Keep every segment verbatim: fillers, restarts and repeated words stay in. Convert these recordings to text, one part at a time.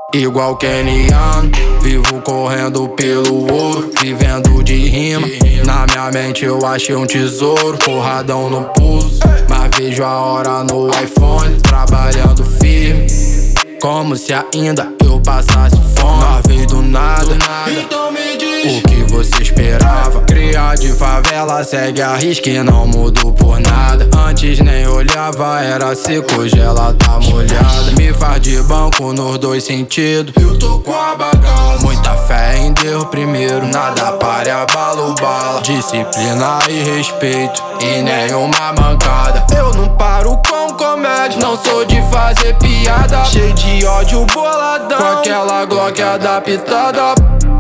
Igual keniano, vivo correndo pelo ouro, vivendo de rima. Na minha mente eu achei um tesouro, porradão no pulso. Mas vejo a hora no iPhone, trabalhando firme, como se ainda eu passasse fome. Nós veio do nada, então me diz o que você esperava. Cria de favela, segue a risca e não mudou por nada. Antes nem olhava, era seco, hoje ela tá molhada. Me faz de banco nos dois sentidos, eu tô com a bagaça. Muita fé em Deus primeiro, nada para abalo bala. Disciplina e respeito, e nenhuma mancada. Eu não paro com comédia, não sou de fazer piada. Cheio de ódio boladão, com aquela Glock adaptada.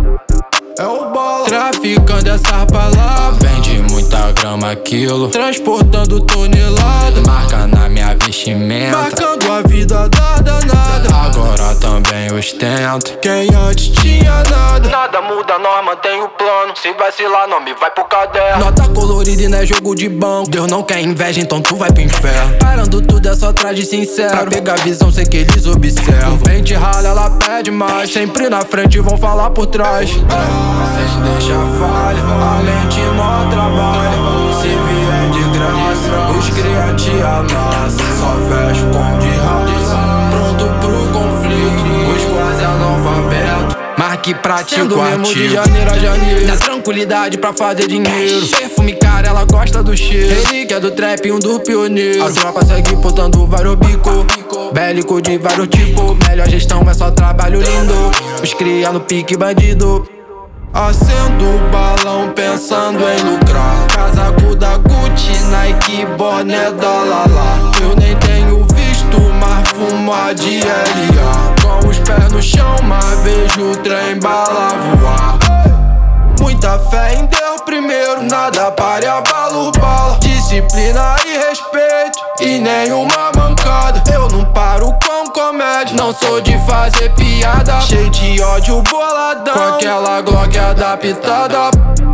É o bola, traficando essas palavras. Vende muita grama quilo, transportando tonelada. Marca na minha vestimenta, marcando a vida da danada. Agora também ostento, quem antes tinha nada. Nada muda, nós mantém o plano. Se vacilar, nome vai pro caderno. Nota colorida e não é jogo de banco. Deus não quer inveja, então tu vai pro inferno. Parando tudo é só traje sincero, pra pegar visão, sei que eles observam. Vem rala, ela pede mais, sempre na frente vão falar por trás. Cês deixa falha, além de mó trabalho. Se vier de graça, os cria te ameaçam. Só fecho com de raça, pronto pro conflito, os quase analfabetos. Marque pra ti o mesmo de janeiro a janeiro, na tranquilidade pra fazer dinheiro. Perfume cara, ela gosta do cheiro. Relíquia do trap, um dos pioneiros. A tropa segue portando vários bico, bélico de vários tipos. Melhor gestão é só trabalho lindo, os cria no pique bandido. Acendo o balão pensando em lucrar. Casaco da Gucci, Nike, boné da Lala. Eu nem tenho visto, mas fumo a de L A. Com os pés no chão, mas vejo o trem bala voar. Muita fé em Deus primeiro, nada para abalo bala. Disciplina e respeito, e nenhuma mancada. Eu não paro com comédia, não sou de fazer piada. Cheio de ódio boladão, com aquela Glock adaptada.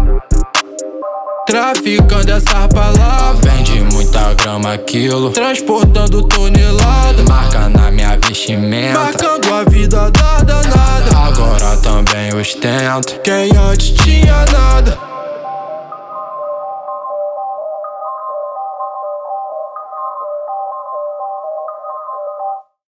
Traficando essas palavras. Vende muita grama quilo, transportando tonelada. Marca na minha vestimenta, marcando a vida da danada. Agora também ostento, quem antes tinha nada.